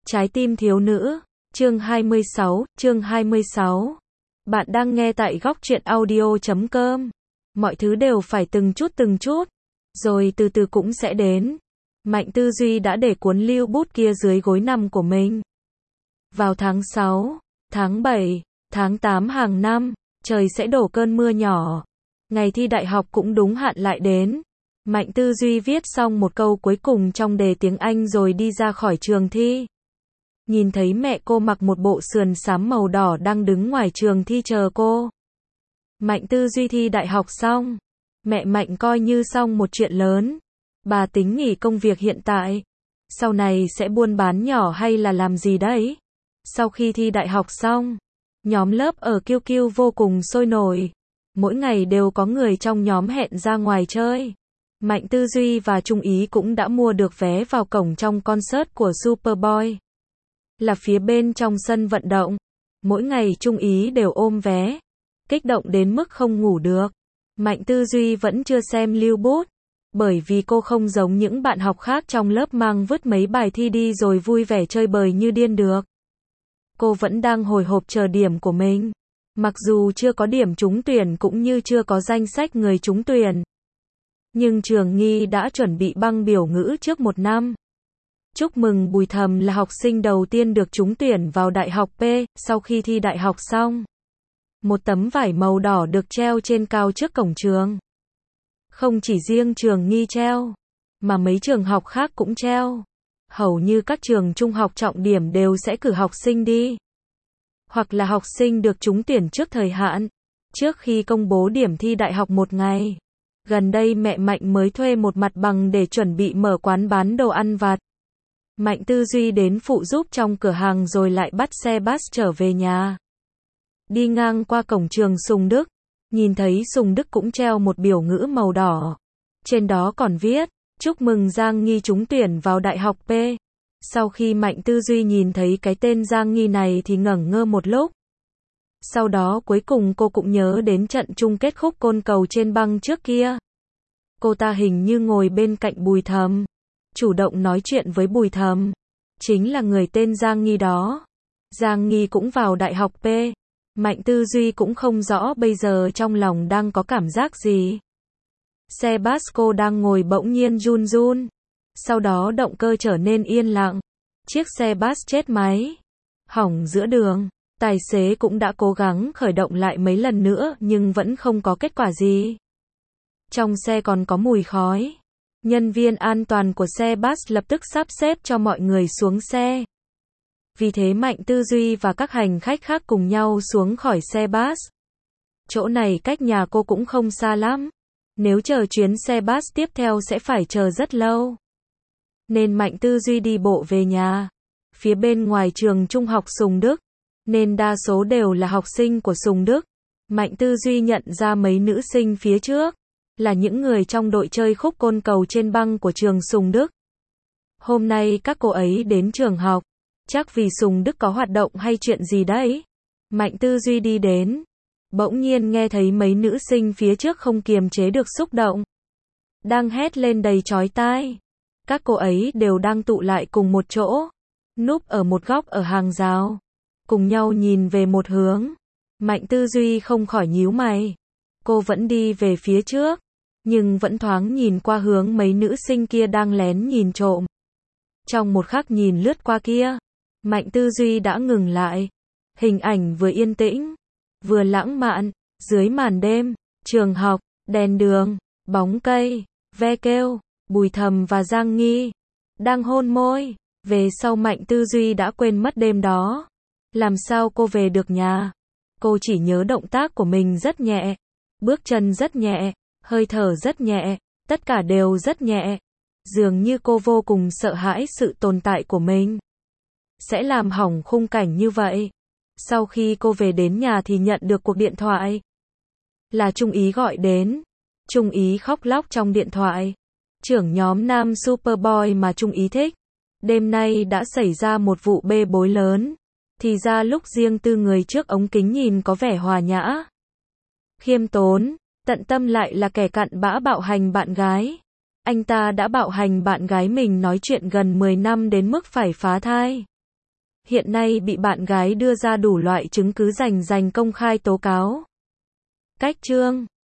Trái tim thiếu nữ, chương 26. Bạn đang nghe tại góc truyện audio.com. Mọi thứ đều phải từng chút, rồi từ từ cũng sẽ đến. Mạnh Tư Duy đã để cuốn lưu bút kia dưới gối nằm của mình. Vào tháng 6, tháng 7, tháng 8 hàng năm, trời sẽ đổ cơn mưa nhỏ. Ngày thi đại học cũng đúng hạn lại đến. Mạnh Tư Duy viết xong một câu cuối cùng trong đề tiếng Anh rồi đi ra khỏi trường thi. Nhìn thấy mẹ cô mặc một bộ sườn xám màu đỏ đang đứng ngoài trường thi chờ cô. Mạnh Tư Duy thi đại học xong. Mẹ Mạnh coi như xong một chuyện lớn. Bà tính nghỉ công việc hiện tại. Sau này sẽ buôn bán nhỏ hay là làm gì đấy? Sau khi thi đại học xong, nhóm lớp ở QQ vô cùng sôi nổi. Mỗi ngày đều có người trong nhóm hẹn ra ngoài chơi. Mạnh Tư Duy và Trung Ý cũng đã mua được vé vào cổng trong concert của Superboy. Là phía bên trong sân vận động. Mỗi ngày Trung Ý đều ôm vé. Kích động đến mức không ngủ được. Mạnh Tư Duy vẫn chưa xem lưu bút. Bởi vì cô không giống những bạn học khác trong lớp mang vứt mấy bài thi đi rồi vui vẻ chơi bời như điên được. Cô vẫn đang hồi hộp chờ điểm của mình. Mặc dù chưa có điểm trúng tuyển cũng như chưa có danh sách người trúng tuyển. Nhưng trường Nghi đã chuẩn bị băng biểu ngữ trước một năm. Chúc mừng Bùi Thầm là học sinh đầu tiên được trúng tuyển vào Đại học P, sau khi thi đại học xong. Một tấm vải màu đỏ được treo trên cao trước cổng trường. Không chỉ riêng trường Nghi treo, mà mấy trường học khác cũng treo. Hầu như các trường trung học trọng điểm đều sẽ cử học sinh đi. Hoặc là học sinh được trúng tuyển trước thời hạn, trước khi công bố điểm thi đại học một ngày. Gần đây mẹ Mạnh mới thuê một mặt bằng để chuẩn bị mở quán bán đồ ăn vặt. Mạnh Tư Duy đến phụ giúp trong cửa hàng rồi lại bắt xe bus trở về nhà. Đi ngang qua cổng trường Sùng Đức, nhìn thấy Sùng Đức cũng treo một biểu ngữ màu đỏ. Trên đó còn viết, chúc mừng Giang Nghi trúng tuyển vào Đại học P. Sau khi Mạnh Tư Duy nhìn thấy cái tên Giang Nghi này thì ngẩn ngơ một lúc. Sau đó cuối cùng cô cũng nhớ đến trận chung kết khúc côn cầu trên băng trước kia. Cô ta hình như ngồi bên cạnh Bùi Thầm. Chủ động nói chuyện với Bùi Thầm. Chính là người tên Giang Nghi đó. Giang Nghi cũng vào Đại học P. Mạnh Tư Duy cũng không rõ bây giờ trong lòng đang có cảm giác gì. Xe bus cô đang ngồi bỗng nhiên run run. Sau đó động cơ trở nên yên lặng. Chiếc xe bus chết máy. Hỏng giữa đường. Tài xế cũng đã cố gắng khởi động lại mấy lần nữa nhưng vẫn không có kết quả gì. Trong xe còn có mùi khói. Nhân viên an toàn của xe bus lập tức sắp xếp cho mọi người xuống xe. Vì thế Mạnh Tư Duy và các hành khách khác cùng nhau xuống khỏi xe bus. Chỗ này cách nhà cô cũng không xa lắm. Nếu chờ chuyến xe bus tiếp theo sẽ phải chờ rất lâu. Nên Mạnh Tư Duy đi bộ về nhà. Phía bên ngoài trường trung học Sùng Đức. Nên đa số đều là học sinh của Sùng Đức. Mạnh Tư Duy nhận ra mấy nữ sinh phía trước. Là những người trong đội chơi khúc côn cầu trên băng của trường Sùng Đức. Hôm nay các cô ấy đến trường học. Chắc vì Sùng Đức có hoạt động hay chuyện gì đấy. Mạnh Tư Duy đi đến. Bỗng nhiên nghe thấy mấy nữ sinh phía trước không kiềm chế được xúc động. Đang hét lên đầy chói tai. Các cô ấy đều đang tụ lại cùng một chỗ. Núp ở một góc ở hàng rào. Cùng nhau nhìn về một hướng. Mạnh Tư Duy không khỏi nhíu mày. Cô vẫn đi về phía trước. Nhưng vẫn thoáng nhìn qua hướng mấy nữ sinh kia đang lén nhìn trộm. Trong một khắc nhìn lướt qua kia. Mạnh Tư Duy đã ngừng lại. Hình ảnh vừa yên tĩnh. Vừa lãng mạn. Dưới màn đêm. Trường học. Đèn đường. Bóng cây. Ve kêu. Bùi Thầm và Giang Nghi. Đang hôn môi. Về sau Mạnh Tư Duy đã quên mất đêm đó. Làm sao cô về được nhà? Cô chỉ nhớ động tác của mình rất nhẹ. Bước chân rất nhẹ. Hơi thở rất nhẹ. Tất cả đều rất nhẹ. Dường như cô vô cùng sợ hãi sự tồn tại của mình. Sẽ làm hỏng khung cảnh như vậy. Sau khi cô về đến nhà thì nhận được cuộc điện thoại. Là Trung Ý gọi đến. Trung Ý khóc lóc trong điện thoại. Trưởng nhóm nam Superboy mà Trung Ý thích. Đêm nay đã xảy ra một vụ bê bối lớn. Thì ra lúc riêng tư người trước ống kính nhìn có vẻ hòa nhã. Khiêm tốn. Tận tâm lại là kẻ cặn bã bạo hành bạn gái. Anh ta đã bạo hành bạn gái mình nói chuyện gần 10 năm đến mức phải phá thai. hiện nay bị bạn gái đưa ra đủ loại chứng cứ rành rành công khai tố cáo. Cách chương